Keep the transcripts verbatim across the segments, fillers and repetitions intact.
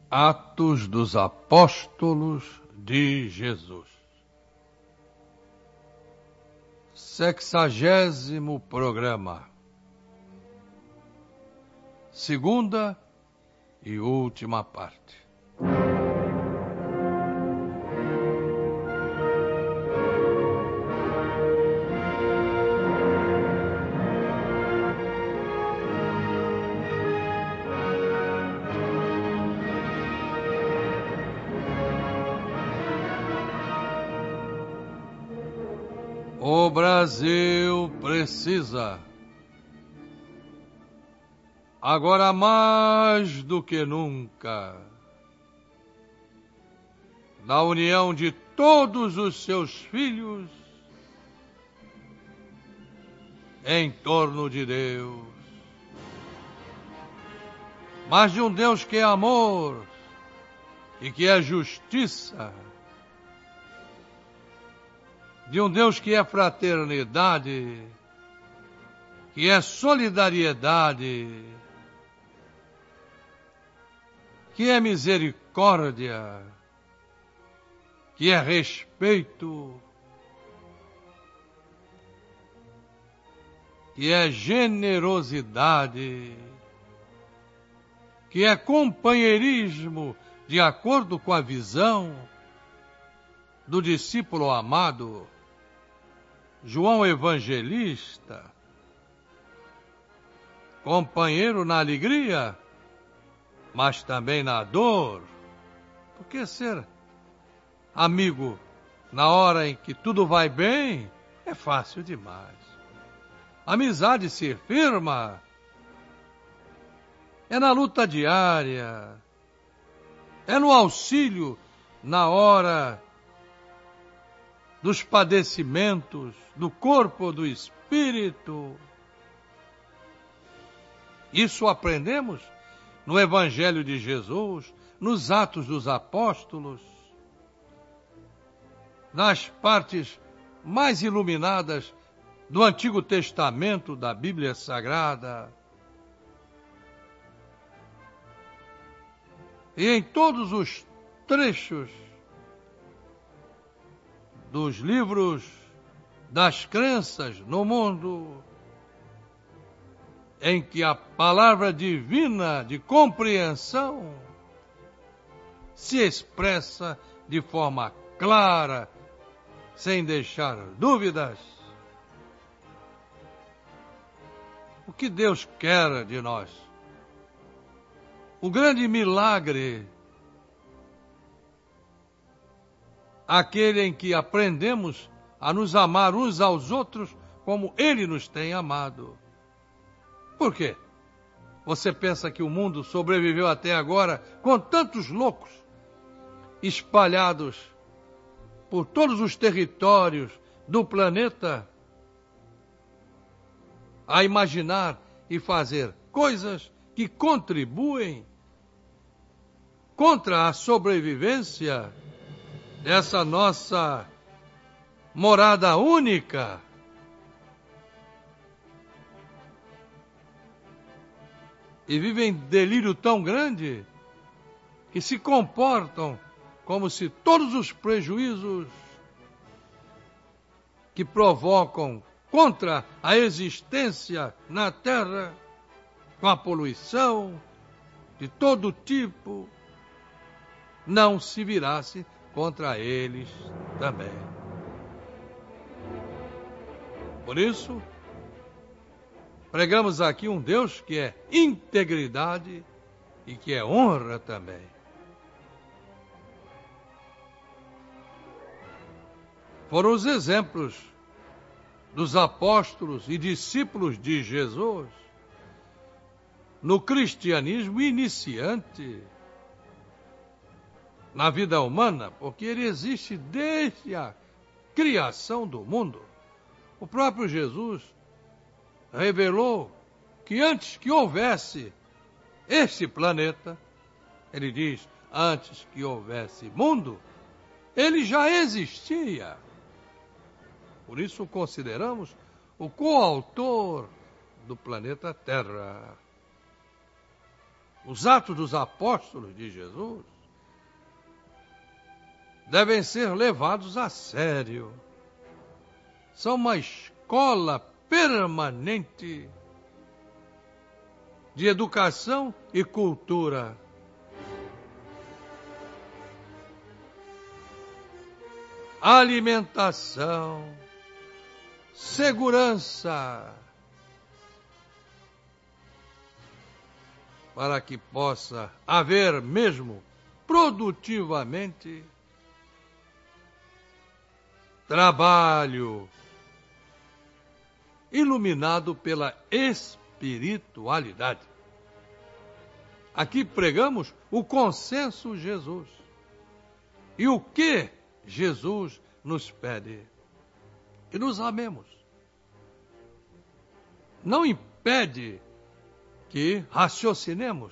Atos dos Apóstolos de Jesus. Sexagésimo programa. Segunda e última parte. O Brasil precisa, agora mais do que nunca, da união de todos os seus filhos em torno de Deus. Mas de um Deus que é amor e que é justiça, de um Deus que é fraternidade, que é solidariedade, que é misericórdia, que é respeito, que é generosidade, que é companheirismo de acordo com a visão do discípulo amado João Evangelista, companheiro na alegria, mas também na dor, porque ser amigo na hora em que tudo vai bem é fácil demais. Amizade se firma é na luta diária, é no auxílio na hora dos padecimentos do corpo ou do espírito. Isso aprendemos no Evangelho de Jesus, nos Atos dos Apóstolos, nas partes mais iluminadas do Antigo Testamento da Bíblia Sagrada. E em todos os trechos dos livros das crenças no mundo, em que a palavra divina de compreensão se expressa de forma clara, sem deixar dúvidas. O que Deus quer de nós? O grande milagre, aquele em que aprendemos a nos amar uns aos outros como Ele nos tem amado. Por quê? Você pensa que o mundo sobreviveu até agora com tantos loucos espalhados por todos os territórios do planeta a imaginar e fazer coisas que contribuem contra a sobrevivência dessa nossa morada única? E vivem delírio tão grande que se comportam como se todos os prejuízos que provocam contra a existência na Terra, com a poluição de todo tipo, não se virasse contra eles também. Por isso, pregamos aqui um Deus que é integridade e que é honra também. Foram os exemplos dos apóstolos e discípulos de Jesus no cristianismo iniciante, na vida humana, porque ele existe desde a criação do mundo. O próprio Jesus revelou que antes que houvesse este planeta, ele diz, antes que houvesse mundo, ele já existia. Por isso o consideramos o coautor do planeta Terra. Os Atos dos Apóstolos de Jesus devem ser levados a sério. São uma escola permanente de educação e cultura. Alimentação, segurança, para que possa haver mesmo produtivamente trabalho iluminado pela espiritualidade. Aqui pregamos o consenso Jesus. E o que Jesus nos pede? Que nos amemos. Não impede que raciocinemos.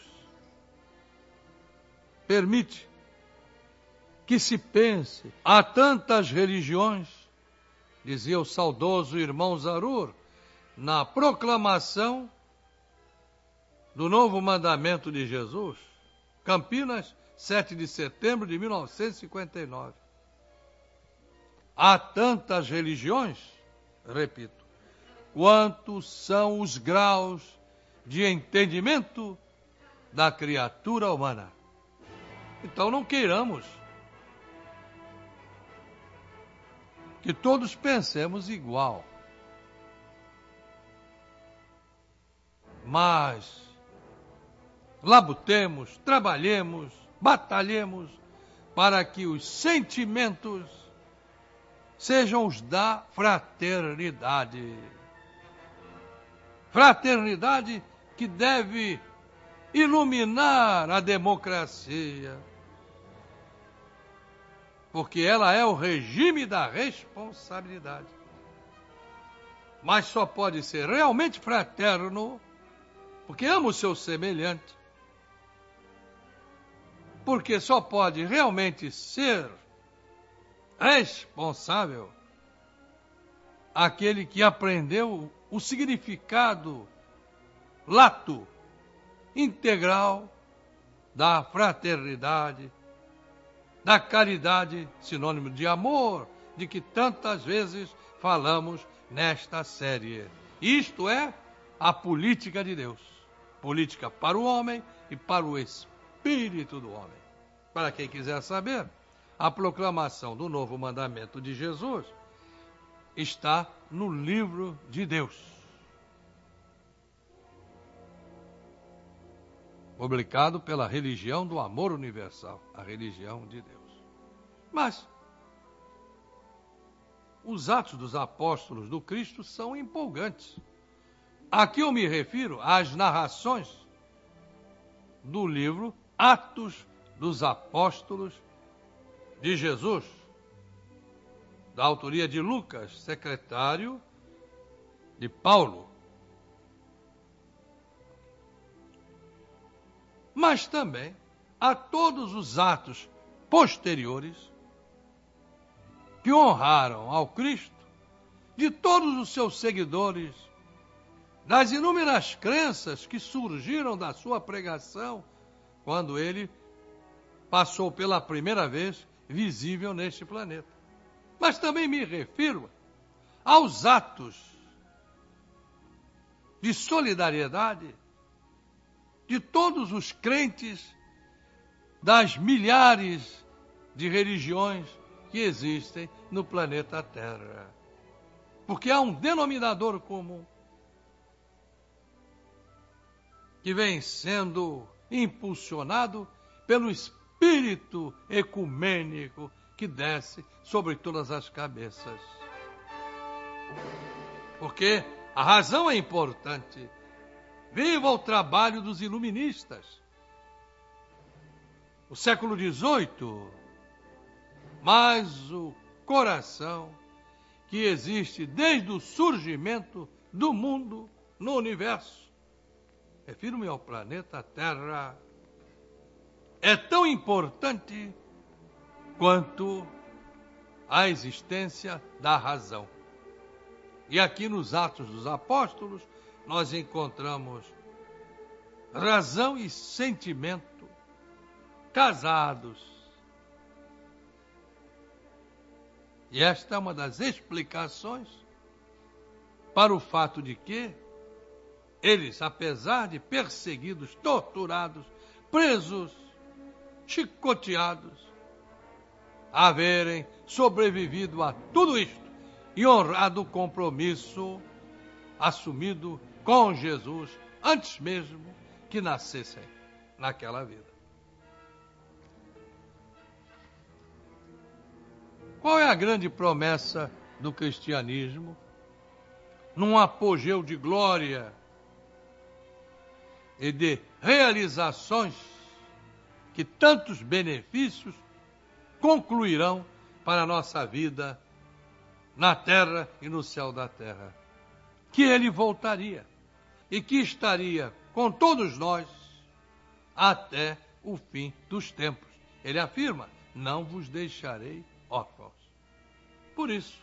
Permite que se pense. Há tantas religiões, dizia o saudoso irmão Zarur, na proclamação do novo mandamento de Jesus, Campinas, sete de setembro de mil novecentos e cinquenta e nove. Há tantas religiões, repito, quantos são os graus de entendimento da criatura humana. Então não queiramos que todos pensemos igual. Mas labutemos, trabalhemos, batalhemos para que os sentimentos sejam os da fraternidade. Fraternidade que deve iluminar a democracia, porque ela é o regime da responsabilidade. Mas só pode ser realmente fraterno porque ama o seu semelhante. Porque só pode realmente ser responsável aquele que aprendeu o significado lato, integral da fraternidade, da caridade, sinônimo de amor, de que tantas vezes falamos nesta série. Isto é a política de Deus. Política para o homem e para o espírito do homem. Para quem quiser saber, a proclamação do novo mandamento de Jesus está no livro de Deus, publicado pela religião do amor universal, a religião de Deus. Mas os Atos dos Apóstolos do Cristo são empolgantes. Aqui eu me refiro às narrações do livro Atos dos Apóstolos de Jesus, da autoria de Lucas, secretário de Paulo. Mas também a todos os atos posteriores que honraram ao Cristo, de todos os seus seguidores, das inúmeras crenças que surgiram da sua pregação quando ele passou pela primeira vez visível neste planeta. Mas também me refiro aos atos de solidariedade de todos os crentes das milhares de religiões que existem no planeta Terra. Porque há um denominador comum que vem sendo impulsionado pelo espírito ecumênico que desce sobre todas as cabeças. Porque a razão é importante. Viva o trabalho dos iluministas. O século dezoito, mas o coração que existe desde o surgimento do mundo no universo, refiro-me ao planeta Terra, é tão importante quanto a existência da razão. E aqui nos Atos dos Apóstolos nós encontramos razão e sentimento, casados. E esta é uma das explicações para o fato de que eles, apesar de perseguidos, torturados, presos, chicoteados, haverem sobrevivido a tudo isto e honrado o compromisso assumido com Jesus antes mesmo que nascessem naquela vida. Qual é a grande promessa do cristianismo? Num apogeu de glória e de realizações que tantos benefícios concluirão para a nossa vida na terra e no céu da terra. Que ele voltaria e que estaria com todos nós até o fim dos tempos. Ele afirma: não vos deixarei órfãos. Por isso,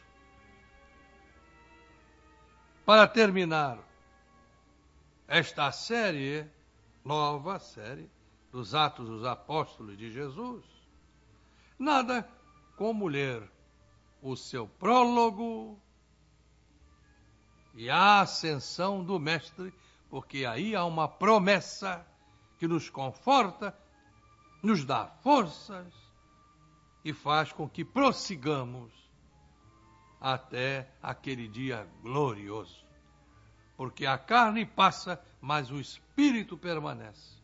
para terminar esta série, nova série, dos Atos dos Apóstolos de Jesus, nada como ler o seu prólogo e a ascensão do Mestre, porque aí há uma promessa que nos conforta, nos dá forças e faz com que prossigamos até aquele dia glorioso. Porque a carne passa, mas o Espírito permanece.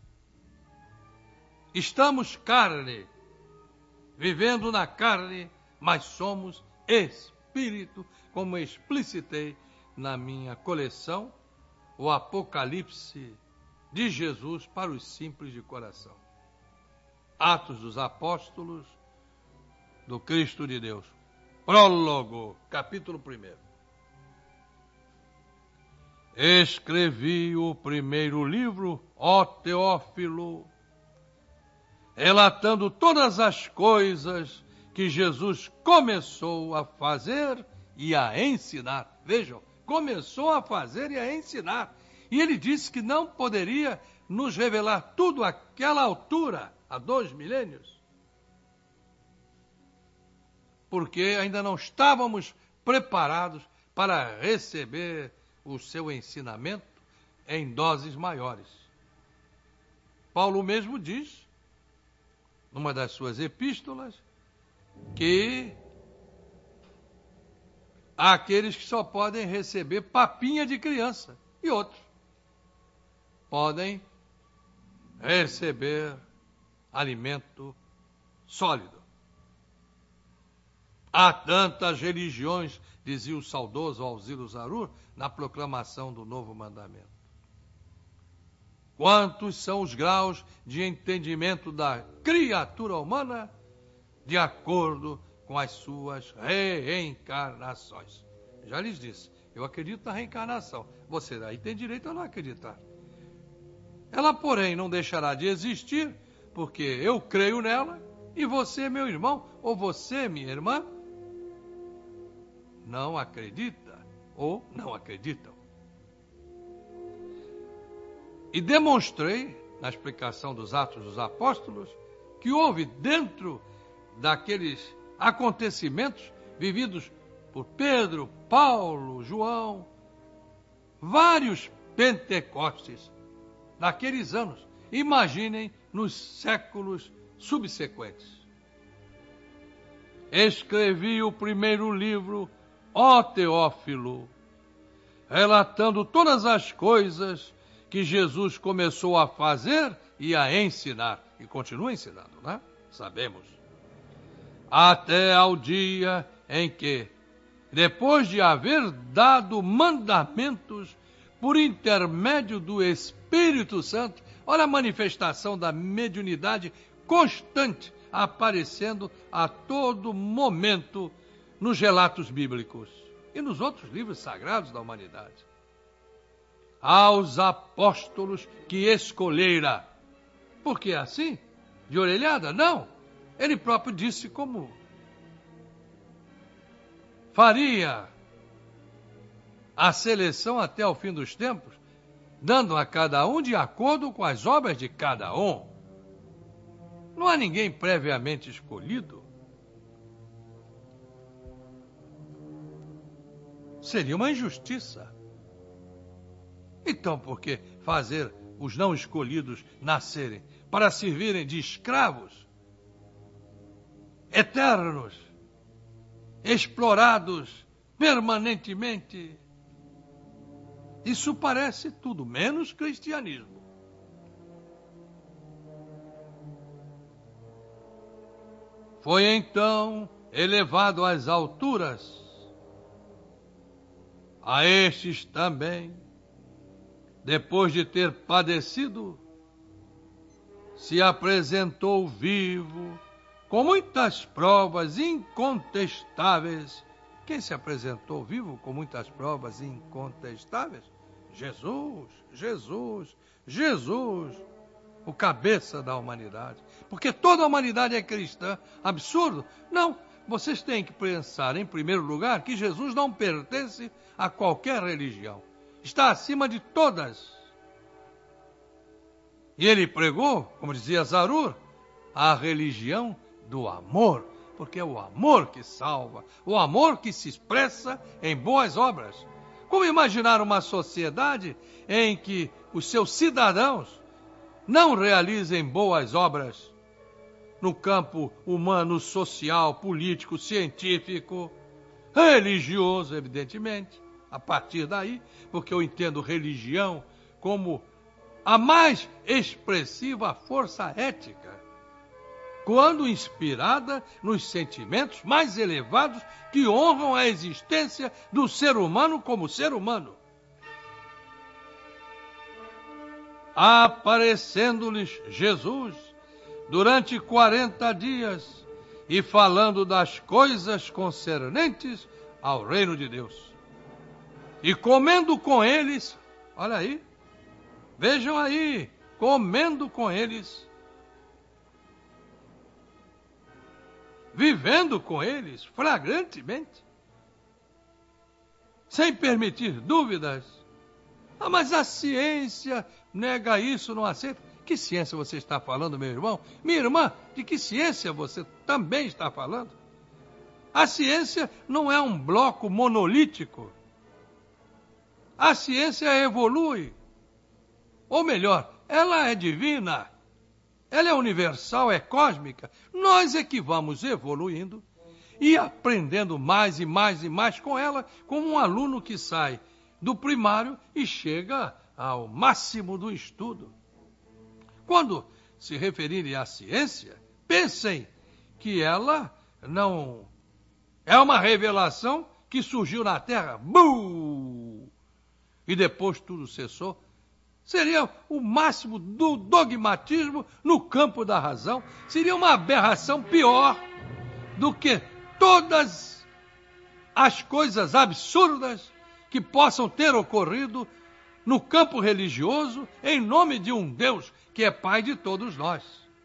Estamos carne, vivendo na carne, mas somos Espírito, como explicitei na minha coleção, o Apocalipse de Jesus para os simples de coração. Atos dos Apóstolos do Cristo de Deus. Prólogo, capítulo primeiro. Escrevi o primeiro livro, ó Teófilo, relatando todas as coisas que Jesus começou a fazer e a ensinar. Vejam, começou a fazer e a ensinar. E ele disse que não poderia nos revelar tudo àquela altura, há dois milênios, porque ainda não estávamos preparados para receber o seu ensinamento em doses maiores. Paulo mesmo diz, numa das suas epístolas, que há aqueles que só podem receber papinha de criança e outros podem receber alimento sólido. Há tantas religiões, dizia o saudoso Alziro Zarur, na proclamação do novo mandamento. Quantos são os graus de entendimento da criatura humana de acordo com as suas reencarnações? Já lhes disse, eu acredito na reencarnação. Você aí tem direito a não acreditar. Ela, porém, não deixará de existir, porque eu creio nela e você, meu irmão, ou você, minha irmã, não acredita ou não acreditam. E demonstrei, na explicação dos Atos dos Apóstolos, que houve dentro daqueles acontecimentos vividos por Pedro, Paulo, João, vários Pentecostes naqueles anos. Imaginem nos séculos subsequentes. Escrevi o primeiro livro, ó Teófilo, relatando todas as coisas que Jesus começou a fazer e a ensinar. E continua ensinando, né? Sabemos. Até ao dia em que, depois de haver dado mandamentos por intermédio do Espírito Santo, olha a manifestação da mediunidade constante aparecendo a todo momento nos relatos bíblicos e nos outros livros sagrados da humanidade. Aos apóstolos que escolhera. Por que assim? De orelhada? Não. Ele próprio disse como faria a seleção até o fim dos tempos. dando a cada um de acordo com as obras de cada um. Não há ninguém previamente escolhido. Seria uma injustiça. Então, por que fazer os não escolhidos nascerem para servirem de escravos eternos, explorados permanentemente? Isso parece tudo menos cristianismo. Foi então elevado às alturas. A estes também, depois de ter padecido, se apresentou vivo, com muitas provas incontestáveis. Quem se apresentou vivo com muitas provas incontestáveis? Jesus, Jesus, Jesus, o cabeça da humanidade. Porque toda a humanidade é cristã. Absurdo? Não. Vocês têm que pensar, em primeiro lugar, que Jesus não pertence a qualquer religião. Está acima de todas. E ele pregou, como dizia Zarur, a religião do amor. Porque é o amor que salva, o amor que se expressa em boas obras. Como imaginar uma sociedade em que os seus cidadãos não realizem boas obras no campo humano, social, político, científico, religioso, evidentemente? A partir daí, porque eu entendo religião como a mais expressiva força ética, quando inspirada nos sentimentos mais elevados que honram a existência do ser humano como ser humano. Aparecendo-lhes Jesus durante quarenta dias e falando das coisas concernentes ao reino de Deus. E comendo com eles, olha aí, vejam aí, comendo com eles, vivendo com eles flagrantemente, sem permitir dúvidas. Ah, mas a ciência nega isso, não aceita. Que ciência você está falando, meu irmão? Minha irmã, de que ciência você também está falando? A ciência não é um bloco monolítico. A ciência evolui. Ou melhor, ela é divina. Ela é universal, é cósmica. Nós é que vamos evoluindo e aprendendo mais e mais e mais com ela, como um aluno que sai do primário e chega ao máximo do estudo. Quando se referirem à ciência, pensem que ela não é uma revelação que surgiu na Terra, bum, e depois tudo cessou. Seria o máximo do dogmatismo no campo da razão. Seria uma aberração pior do que todas as coisas absurdas que possam ter ocorrido no campo religioso em nome de um Deus que é Pai de todos nós.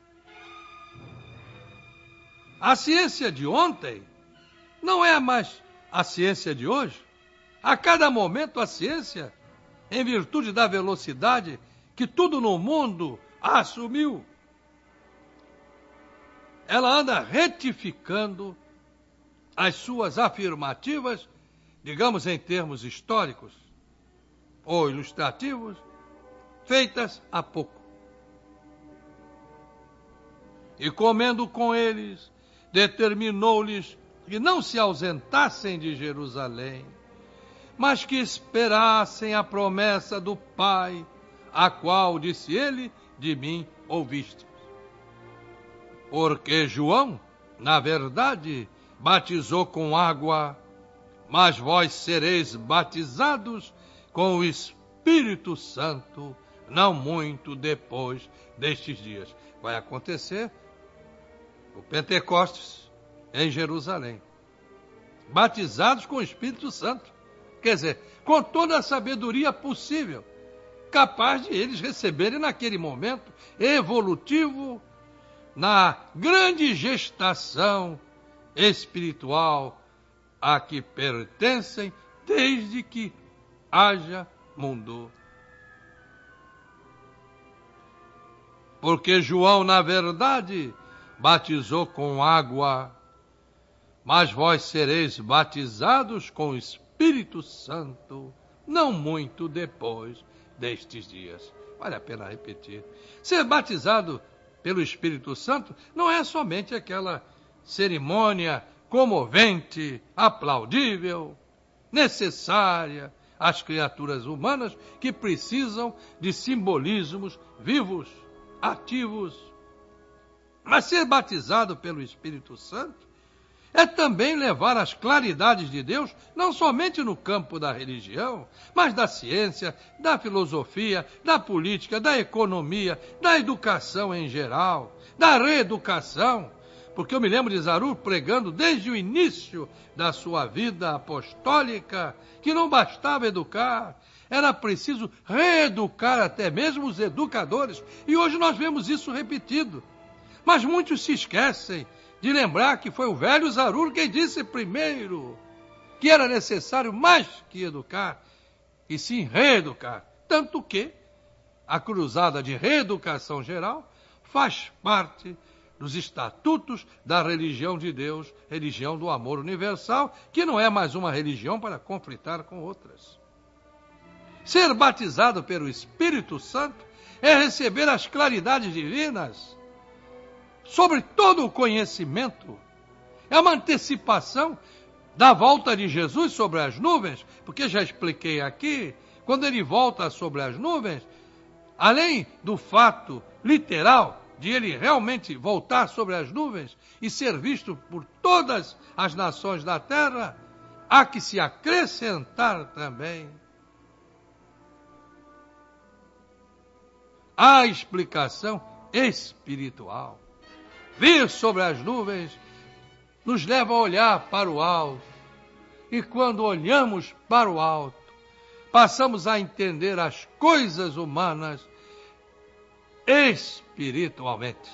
A ciência de ontem não é mais a ciência de hoje. A cada momento a ciência, em virtude da velocidade que tudo no mundo assumiu, ela anda retificando as suas afirmativas, digamos em termos históricos ou ilustrativos, feitas há pouco. E comendo com eles, determinou-lhes que não se ausentassem de Jerusalém, mas que esperassem a promessa do Pai, a qual, disse ele, de mim ouvistes. Porque João, na verdade, batizou com água, mas vós sereis batizados com o Espírito Santo, não muito depois destes dias. Vai acontecer o Pentecostes em Jerusalém. Batizados com o Espírito Santo. Quer dizer, com toda a sabedoria possível, capaz de eles receberem naquele momento evolutivo, na grande gestação espiritual a que pertencem desde que haja mundo. porque João, na verdade, batizou com água, mas vós sereis batizados com o Espírito Santo, não muito depois destes dias. Vale a pena repetir. Ser batizado pelo Espírito Santo não é somente aquela cerimônia comovente, aplaudível, necessária às criaturas humanas que precisam de simbolismos vivos, ativos. Mas ser batizado pelo Espírito Santo é também levar as claridades de Deus, não somente no campo da religião, mas da ciência, da filosofia, da política, da economia, da educação em geral, da reeducação. Porque eu me lembro de Zarur pregando desde o início da sua vida apostólica que não bastava educar, era preciso reeducar até mesmo os educadores. E hoje nós vemos isso repetido. Mas muitos se esquecem de lembrar que foi o velho Zarur quem disse primeiro que era necessário mais que educar, e sim reeducar. Tanto que a cruzada de reeducação geral faz parte dos estatutos da religião de Deus, religião do amor universal, que não é mais uma religião para conflitar com outras. Ser batizado pelo Espírito Santo é receber as claridades divinas sobre todo o conhecimento. É uma antecipação da volta de Jesus sobre as nuvens, porque já expliquei aqui, quando ele volta sobre as nuvens, além do fato literal de ele realmente voltar sobre as nuvens e ser visto por todas as nações da terra, há que se acrescentar também a explicação espiritual. Vir sobre as nuvens nos leva a olhar para o alto. E quando olhamos para o alto, passamos a entender as coisas humanas espiritualmente.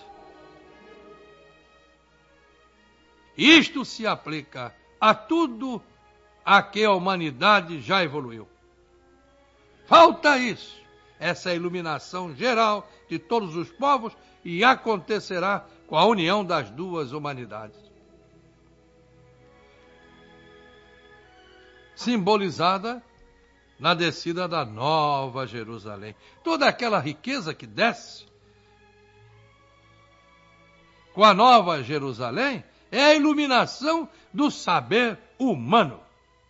Isto se aplica a tudo a que a humanidade já evoluiu. Falta isso, essa iluminação geral de todos os povos, e acontecerá com a união das duas humanidades. Simbolizada na descida da Nova Jerusalém. Toda aquela riqueza que desce com a Nova Jerusalém é a iluminação do saber humano.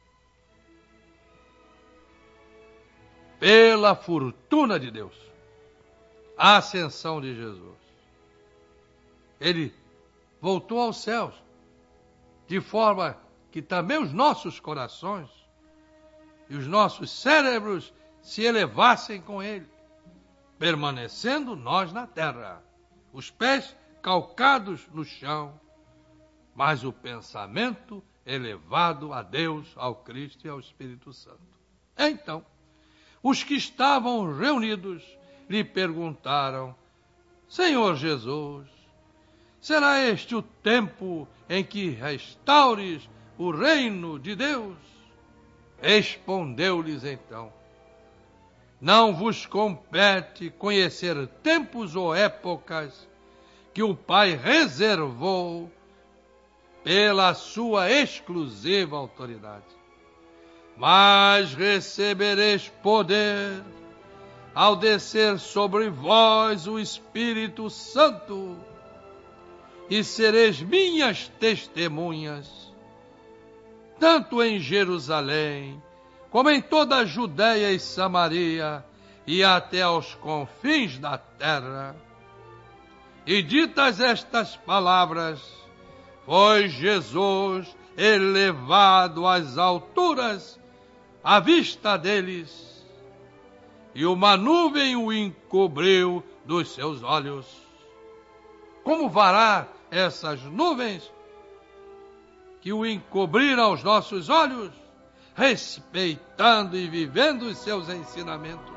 Pela fortuna de Deus, a ascensão de Jesus. Ele voltou aos céus, de forma que também os nossos corações e os nossos cérebros se elevassem com ele, permanecendo nós na terra, os pés calcados no chão, mas o pensamento elevado a Deus, ao Cristo e ao Espírito Santo. Então, os que estavam reunidos lhe perguntaram: Senhor Jesus, será este o tempo em que restaures o reino de Deus? Respondeu-lhes então: Não vos compete conhecer tempos ou épocas que o Pai reservou pela sua exclusiva autoridade. Mas recebereis poder ao descer sobre vós o Espírito Santo, e sereis minhas testemunhas, tanto em Jerusalém, como em toda a Judéia e Samaria, e até aos confins da terra. E ditas estas palavras, foi Jesus elevado às alturas à vista deles, e uma nuvem o encobriu dos seus olhos. Como vará essas nuvens que o encobriram aos nossos olhos, respeitando e vivendo os seus ensinamentos,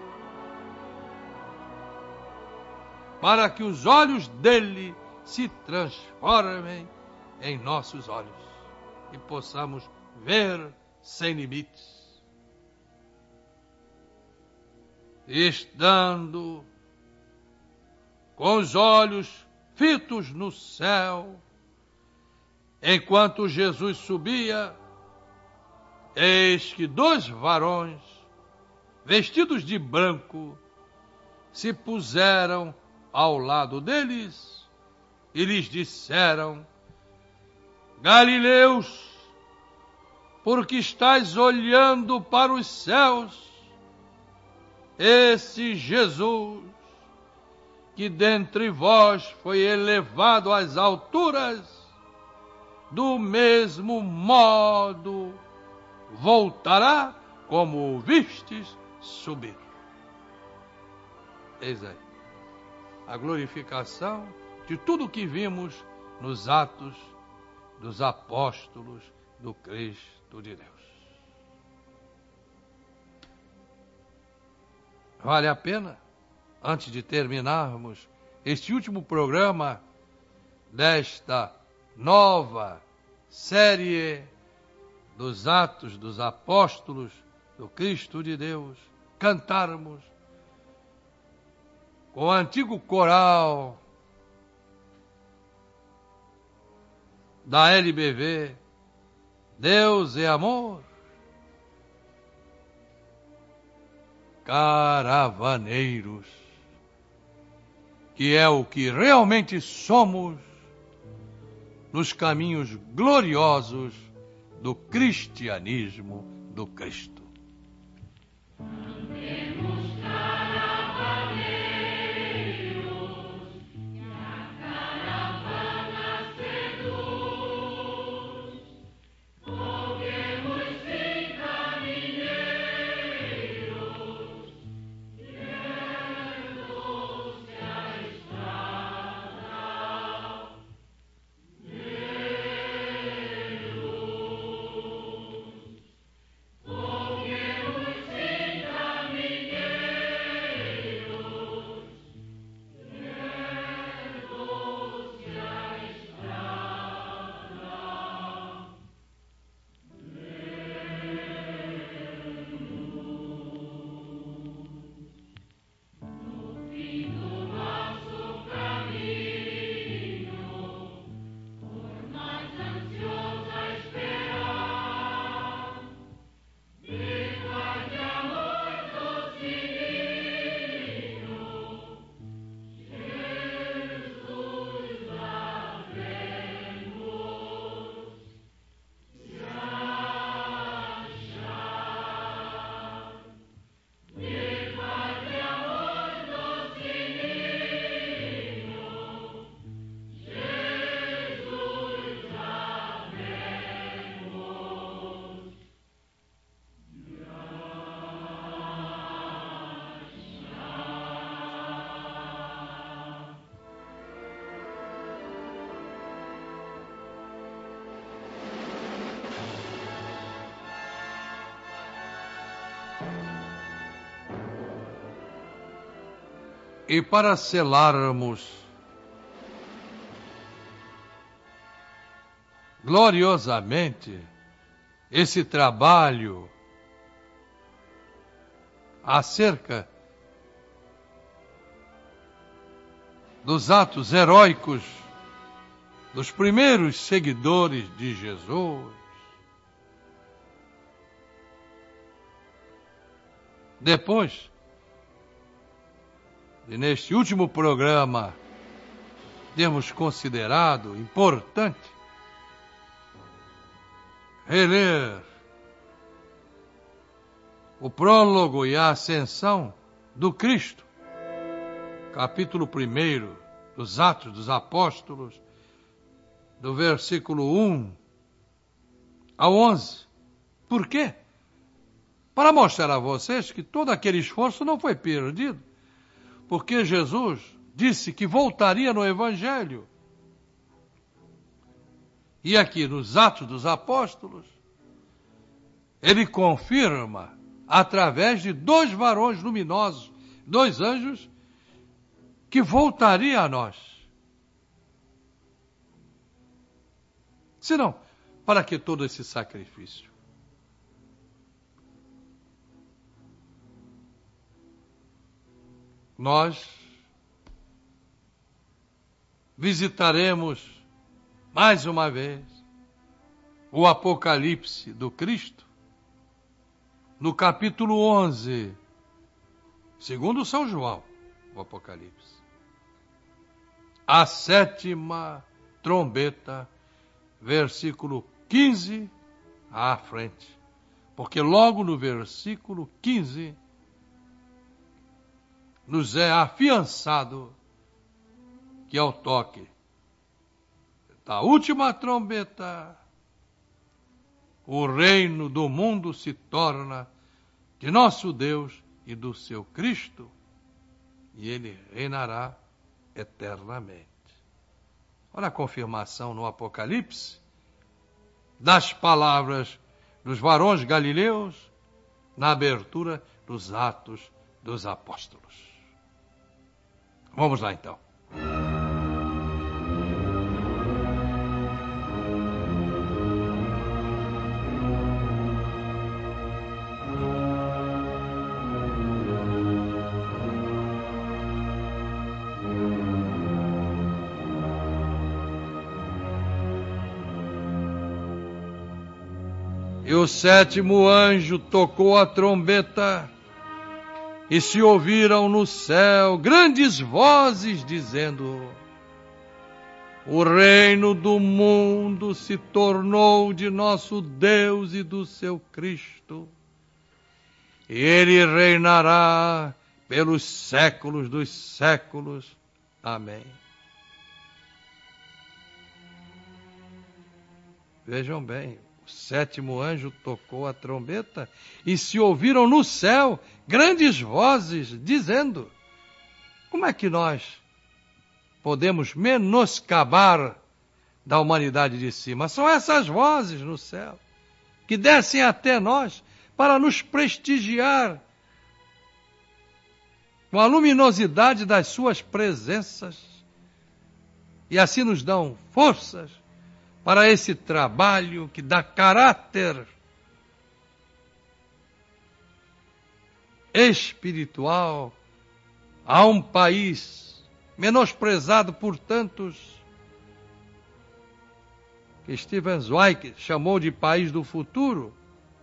para que os olhos dele se transformem em nossos olhos e possamos ver sem limites. Estando com os olhos fitos no céu. Enquanto Jesus subia, eis que dois varões, vestidos de branco, se puseram ao lado deles e lhes disseram: Galileus, por que estáis olhando para os céus? Esse Jesus, que dentre vós foi elevado às alturas, do mesmo modo voltará como o vistes subir. Eis aí a glorificação de tudo o que vimos nos Atos dos Apóstolos do Cristo de Deus. Vale a pena, antes de terminarmos este último programa desta nova série dos Atos dos Apóstolos do Cristo de Deus, cantarmos com o antigo coral da L B V, Deus é amor, caravaneiros, que é o que realmente somos nos caminhos gloriosos do cristianismo do Cristo. E para selarmos gloriosamente esse trabalho acerca dos atos heróicos dos primeiros seguidores de Jesus, depois e neste último programa temos considerado importante reler o prólogo e a ascensão do Cristo, capítulo primeiro dos Atos dos Apóstolos, do versículo um ao onze. Por quê? Para mostrar a vocês que todo aquele esforço não foi perdido, porque Jesus disse que voltaria no Evangelho. E aqui nos Atos dos Apóstolos, ele confirma através de dois varões luminosos, dois anjos, que voltaria a nós. Senão, para que todo esse sacrifício? Nós visitaremos mais uma vez o Apocalipse do Cristo, no capítulo onze, segundo São João, o Apocalipse. A sétima trombeta, versículo quinze à frente. Porque logo no versículo quinze nos é afiançado que ao toque da última trombeta, o reino do mundo se torna de nosso Deus e do seu Cristo, e ele reinará eternamente. Olha a confirmação no Apocalipse das palavras dos varões galileus na abertura dos Atos dos Apóstolos. Vamos lá então. E o sétimo anjo tocou a trombeta, e se ouviram no céu grandes vozes dizendo: o reino do mundo se tornou de nosso Deus e do seu Cristo, e ele reinará pelos séculos dos séculos. Amém. Vejam bem. O sétimo anjo tocou a trombeta e se ouviram no céu grandes vozes dizendo: como é que nós podemos menoscabar da humanidade de cima? São essas vozes no céu que descem até nós para nos prestigiar com a luminosidade das suas presenças e assim nos dão forças para esse trabalho que dá caráter espiritual a um país menosprezado por tantos, que Stephen Zweig chamou de país do futuro,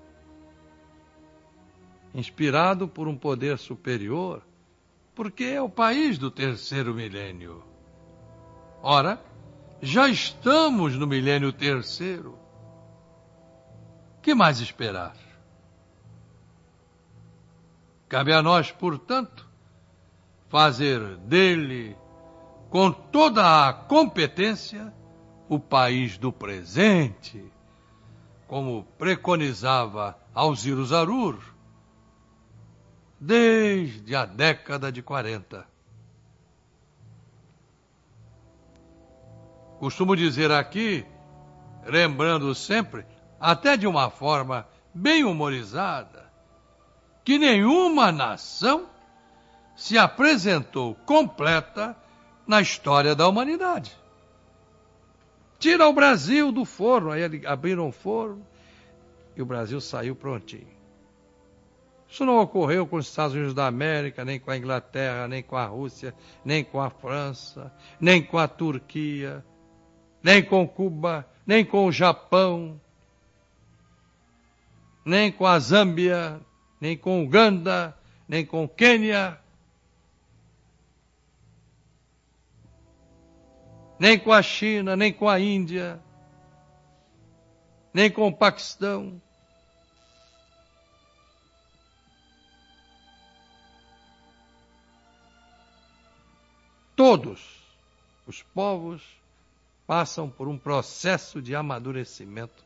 inspirado por um poder superior, porque é o país do terceiro milênio. Ora, já estamos no milênio terceiro. Que mais esperar? Cabe a nós, portanto, fazer dele, com toda a competência, o país do presente, como preconizava Alziro Zarur, desde a década de quarenta. Costumo dizer aqui, lembrando sempre, até de uma forma bem humorizada, que nenhuma nação se apresentou completa na história da humanidade. Tira o Brasil do forno, aí abriram o forno e o Brasil saiu prontinho. Isso não ocorreu com os Estados Unidos da América, nem com a Inglaterra, nem com a Rússia, nem com a França, nem com a Turquia, nem com Cuba, nem com o Japão, nem com a Zâmbia, nem com Uganda, nem com Quênia, nem com a China, nem com a Índia, nem com o Paquistão. Todos os povos passam por um processo de amadurecimento.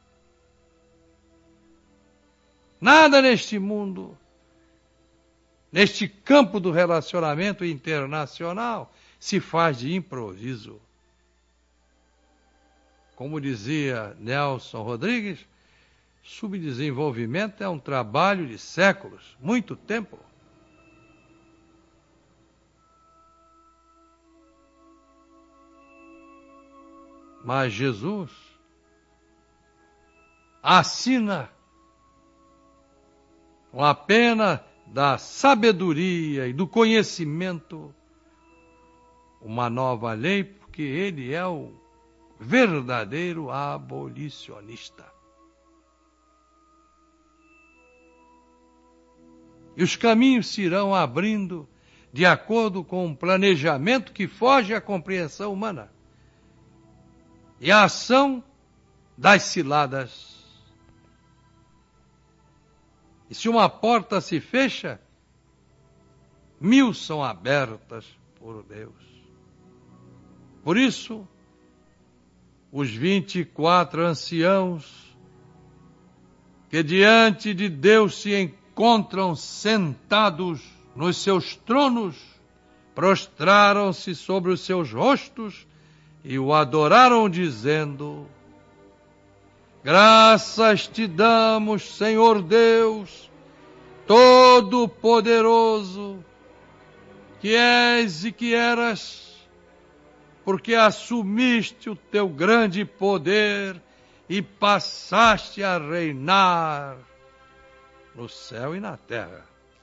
Nada neste mundo, neste campo do relacionamento internacional, se faz de improviso. Como dizia Nelson Rodrigues, subdesenvolvimento é um trabalho de séculos, muito tempo. Mas Jesus assina com a pena da sabedoria e do conhecimento uma nova lei, porque ele é o verdadeiro abolicionista. E os caminhos se irão abrindo de acordo com um planejamento que foge à compreensão humana e à ação das ciladas. E se uma porta se fecha, mil são abertas por Deus. Por isso, os vinte e quatro anciãos que diante de Deus se encontram sentados nos seus tronos, prostraram-se sobre os seus rostos e o adoraram, dizendo: graças te damos, Senhor Deus, Todo-Poderoso, que és e que eras, porque assumiste o teu grande poder e passaste a reinar no céu e na terra.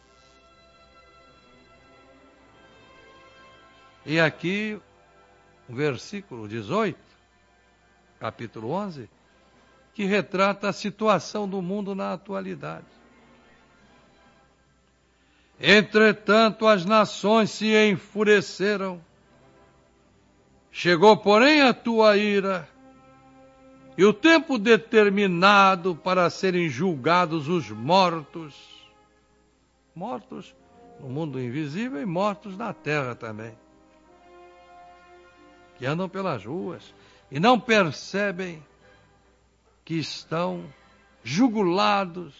E aqui, o versículo dezoito, capítulo onze, que retrata a situação do mundo na atualidade. Entretanto, as nações se enfureceram. Chegou, porém, a tua ira, e o tempo determinado para serem julgados os mortos, mortos no mundo invisível e mortos na terra também, que andam pelas ruas e não percebem que estão jugulados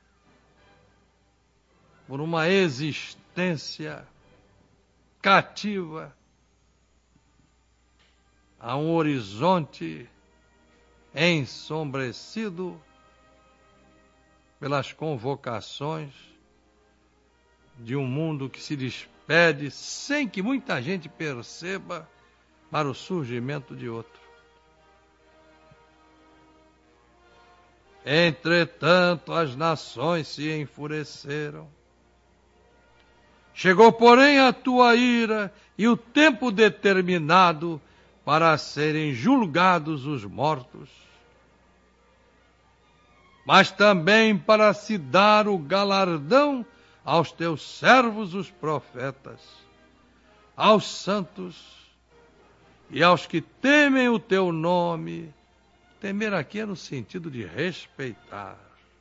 por uma existência cativa a um horizonte ensombrecido pelas convocações de um mundo que se despede sem que muita gente perceba para o surgimento de outro. Entretanto, as nações se enfureceram. Chegou, porém, a tua ira e o tempo determinado para serem julgados os mortos, mas também para se dar o galardão aos teus servos, os profetas, aos santos e aos que temem o teu nome. Temer aqui é no sentido de respeitar.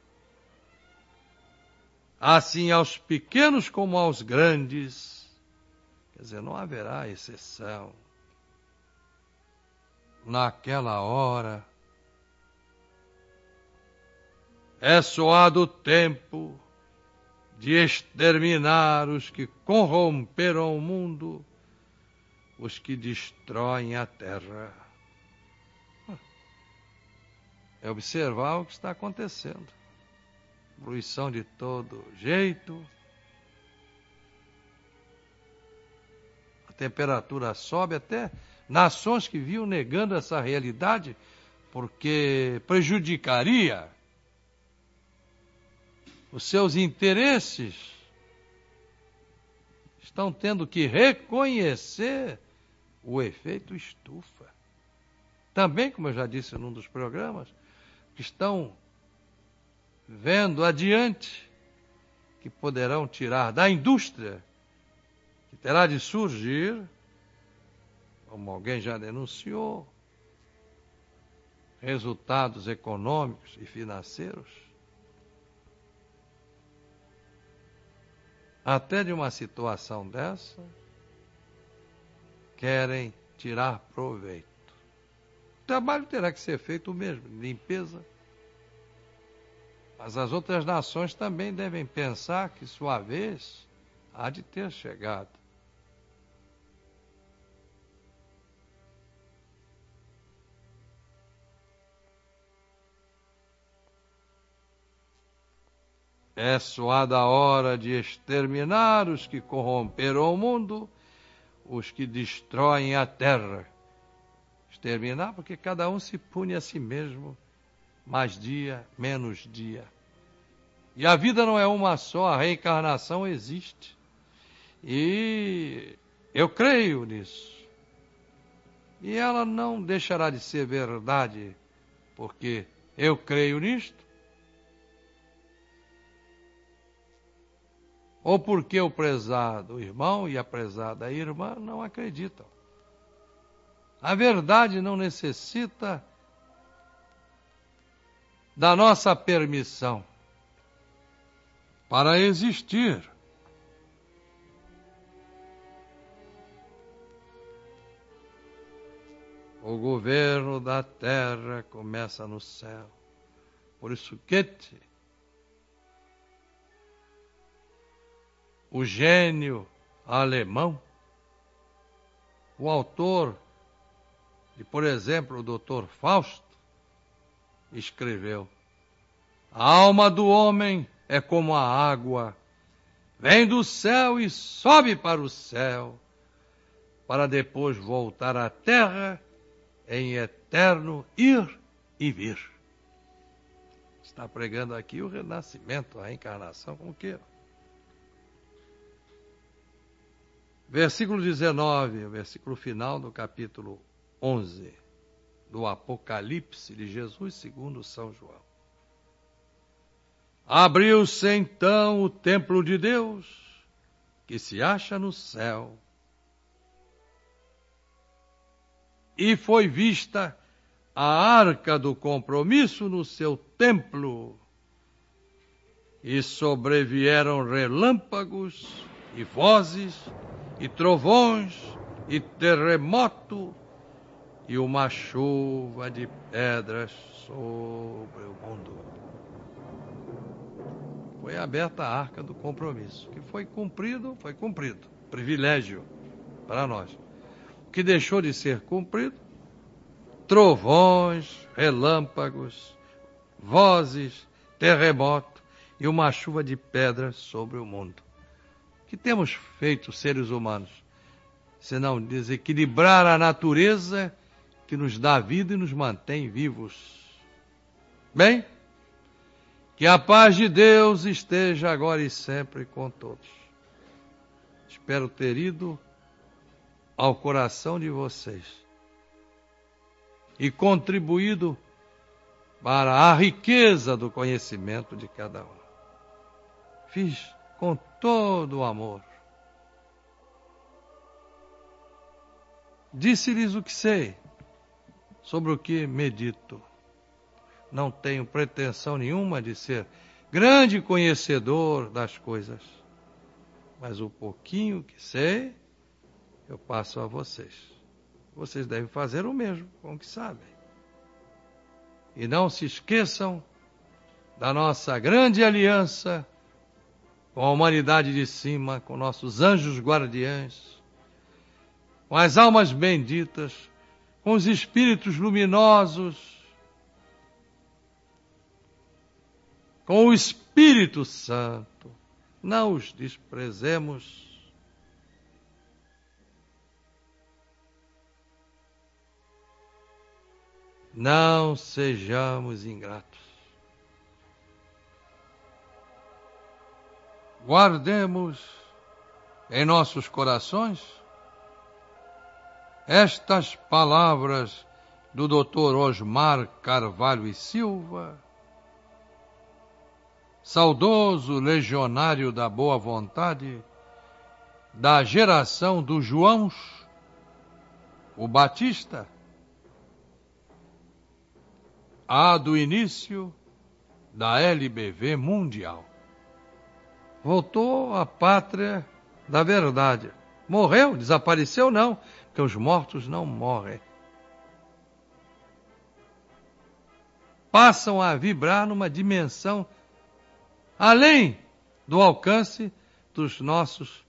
Assim aos pequenos como aos grandes. Quer dizer, não haverá exceção. Naquela hora é soado o tempo de exterminar os que corromperam o mundo, os que destroem a terra. É observar o que está acontecendo. Poluição de todo jeito. A temperatura sobe, até nações que viam negando essa realidade porque prejudicaria os seus interesses, estão tendo que reconhecer o efeito estufa. Também, como eu já disse num dos programas, estão vendo adiante que poderão tirar da indústria, que terá de surgir, como alguém já denunciou, resultados econômicos e financeiros, até de uma situação dessa, querem tirar proveito. O trabalho terá que ser feito mesmo, limpeza. Mas as outras nações também devem pensar que sua vez há de ter chegado. É soada a hora de exterminar os que corromperam o mundo, os que destroem a terra. Exterminar porque cada um se pune a si mesmo, mais dia, menos dia. E a vida não é uma só, a reencarnação existe. E eu creio nisso. E ela não deixará de ser verdade, porque eu creio nisto, ou porque o prezado irmão e a prezada irmã não acreditam. A verdade não necessita da nossa permissão para existir. O governo da terra começa no céu. Por isso, Goethe, o gênio alemão, o autor de, por exemplo, o doutor Fausto, escreveu: a alma do homem é como a água, vem do céu e sobe para o céu, para depois voltar à terra em eterno ir e vir. Está pregando aqui o renascimento, a reencarnação, como queira. Versículo dezenove, o versículo final do capítulo onze do Apocalipse de Jesus segundo São João. Abriu-se então o templo de Deus, que se acha no céu, e foi vista a arca do compromisso no seu templo, e sobrevieram relâmpagos e vozes, e trovões, e terremoto, e uma chuva de pedras sobre o mundo. Foi aberta a arca do compromisso, que foi cumprido, foi cumprido. Privilégio para nós. O que deixou de ser cumprido, trovões, relâmpagos, vozes, terremoto e uma chuva de pedras sobre o mundo. O que temos feito, seres humanos, senão desequilibrar a natureza que nos dá vida e nos mantém vivos? Bem, que a paz de Deus esteja agora e sempre com todos. Espero ter ido ao coração de vocês e contribuído para a riqueza do conhecimento de cada um. Fiz com todo o amor. Disse-lhes o que sei, sobre o que medito. Não tenho pretensão nenhuma de ser grande conhecedor das coisas, mas o pouquinho que sei, eu passo a vocês. Vocês devem fazer o mesmo com o que sabem. E não se esqueçam da nossa grande aliança com a humanidade de cima, com nossos anjos guardiães, com as almas benditas, com os espíritos luminosos, com o Espírito Santo. Não os desprezemos. Não sejamos ingratos. Guardemos em nossos corações estas palavras do doutor Osmar Carvalho e Silva, saudoso legionário da boa vontade, da geração dos Joãos, o Batista, a do início da L B V mundial. Voltou à pátria da verdade. Morreu? Desapareceu? Não, porque os mortos não morrem. Passam a vibrar numa dimensão além do alcance dos nossos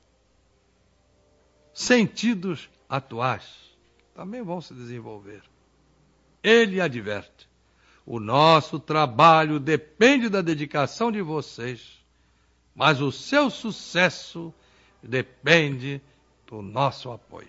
sentidos atuais. Também vão se desenvolver. Ele adverte: o nosso trabalho depende da dedicação de vocês, mas o seu sucesso depende do nosso apoio.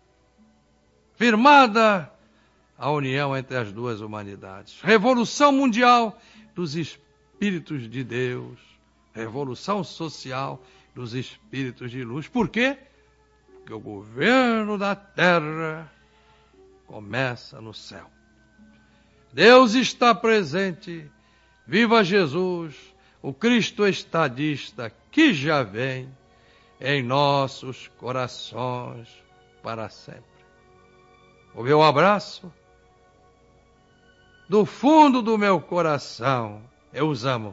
Firmada a união entre as duas humanidades. Revolução mundial dos espíritos de Deus. Revolução social dos espíritos de luz. Por quê? Porque o governo da terra começa no céu. Deus está presente. Viva Jesus, o Cristo estadista que já vem em nossos corações para sempre. O meu abraço, do fundo do meu coração, eu os amo.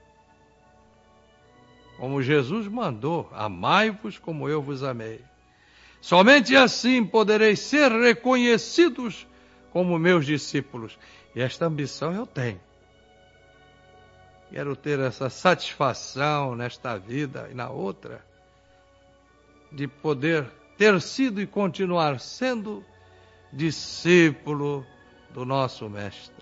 Como Jesus mandou, amai-vos como eu vos amei. Somente assim podereis ser reconhecidos como meus discípulos. E esta ambição eu tenho. Quero ter essa satisfação nesta vida e na outra, de poder ter sido e continuar sendo discípulo do nosso Mestre.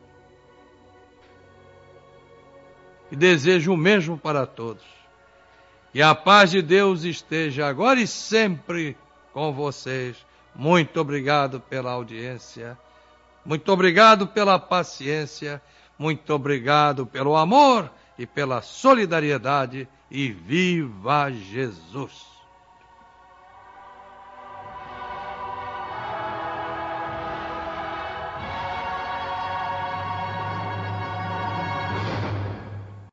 E desejo o mesmo para todos. E a paz de Deus esteja agora e sempre com vocês. Muito obrigado pela audiência. Muito obrigado pela paciência. Muito obrigado pelo amor e pela solidariedade. E viva Jesus!